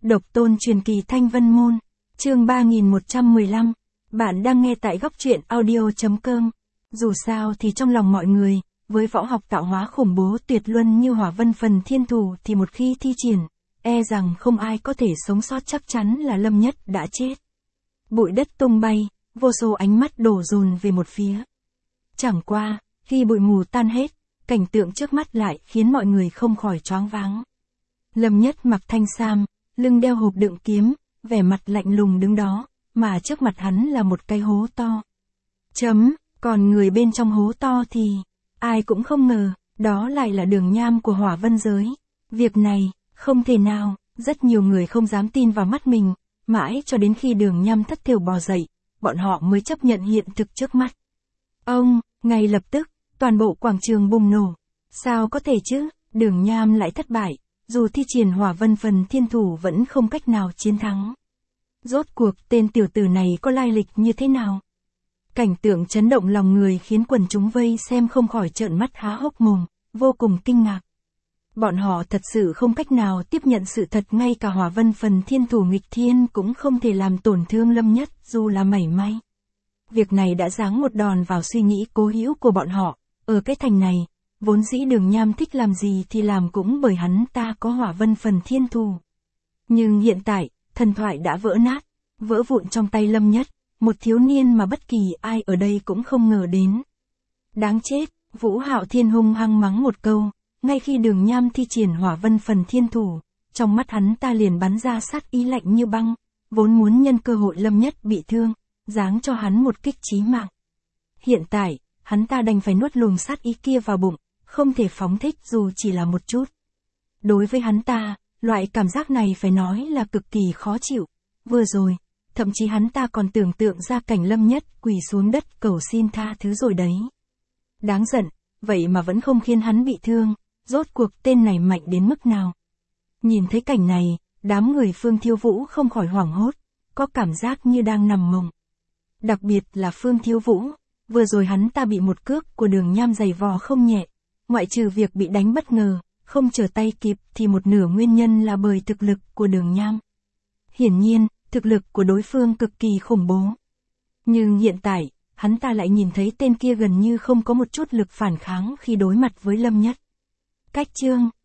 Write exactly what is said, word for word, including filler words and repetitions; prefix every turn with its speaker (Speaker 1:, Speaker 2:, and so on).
Speaker 1: Độc tôn truyền kỳ Thanh Vân Môn, chương ba nghìn một trăm mười lăm, bạn đang nghe tại góc truyện audio.com. Dù sao thì trong lòng mọi người, với võ học tạo hóa khủng bố tuyệt luân như Hỏa Vân Phần Thiên Thủ thì một khi thi triển, e rằng không ai có thể sống sót, chắc chắn là Lâm Nhất đã chết. Bụi đất tung bay, vô số ánh mắt đổ dồn về một phía. Chẳng qua, khi bụi mù tan hết, cảnh tượng trước mắt lại khiến mọi người không khỏi choáng váng. Lâm Nhất mặc thanh sam, lưng đeo hộp đựng kiếm, vẻ mặt lạnh lùng đứng đó, mà trước mặt hắn là một cái hố to. Chấm, còn người bên trong hố to thì, ai cũng không ngờ, đó lại là Đường Nham của Hỏa Vân giới. Việc này, không thể nào, rất nhiều người không dám tin vào mắt mình, mãi cho đến khi Đường Nham thất thểu bò dậy, bọn họ mới chấp nhận hiện thực trước mắt. Ông, ngay lập tức, toàn bộ quảng trường bùng nổ. Sao có thể chứ, Đường Nham lại thất bại, dù thi triển Hỏa Vân Phần Thiên Thủ vẫn không cách nào chiến thắng. Rốt cuộc tên tiểu tử này có lai lịch như thế nào? Cảnh tượng chấn động lòng người khiến quần chúng vây xem không khỏi trợn mắt há hốc mồm, vô cùng kinh ngạc. Bọn họ thật sự không cách nào tiếp nhận sự thật, ngay cả Hỏa Vân Phần Thiên Thủ nghịch thiên cũng không thể làm tổn thương Lâm Nhất dù là mảy may. Việc này đã giáng một đòn vào suy nghĩ cố hữu của bọn họ. Ở cái thành này, vốn dĩ Đường Nham thích làm gì thì làm, cũng bởi hắn ta có Hỏa Vân Phần Thiên Thủ. Nhưng hiện tại, thần thoại đã vỡ nát, vỡ vụn trong tay Lâm Nhất, một thiếu niên mà bất kỳ ai ở đây cũng không ngờ đến. Đáng chết, Vũ Hạo Thiên hung hăng mắng một câu, ngay khi Đường Nham thi triển Hỏa Vân Phần Thiên Thủ, trong mắt hắn ta liền bắn ra sát ý lạnh như băng, vốn muốn nhân cơ hội Lâm Nhất bị thương, giáng cho hắn một kích chí mạng. Hiện tại, hắn ta đành phải nuốt luồng sát ý kia vào bụng, không thể phóng thích dù chỉ là một chút. Đối với hắn ta, loại cảm giác này phải nói là cực kỳ khó chịu. Vừa rồi, thậm chí hắn ta còn tưởng tượng ra cảnh Lâm Nhất quỳ xuống đất cầu xin tha thứ rồi đấy. Đáng giận, vậy mà vẫn không khiến hắn bị thương, rốt cuộc tên này mạnh đến mức nào. Nhìn thấy cảnh này, đám người Phương Thiếu Vũ không khỏi hoảng hốt, có cảm giác như đang nằm mộng. Đặc biệt là Phương Thiếu Vũ, vừa rồi hắn ta bị một cước của Đường Nham giày vò không nhẹ, ngoại trừ việc bị đánh bất ngờ, không trở tay kịp thì một nửa nguyên nhân là bởi thực lực của Đường Nham. Hiển nhiên, thực lực của đối phương cực kỳ khủng bố. Nhưng hiện tại, hắn ta lại nhìn thấy tên kia gần như không có một chút lực phản kháng khi đối mặt với Lâm Nhất. Cách chương,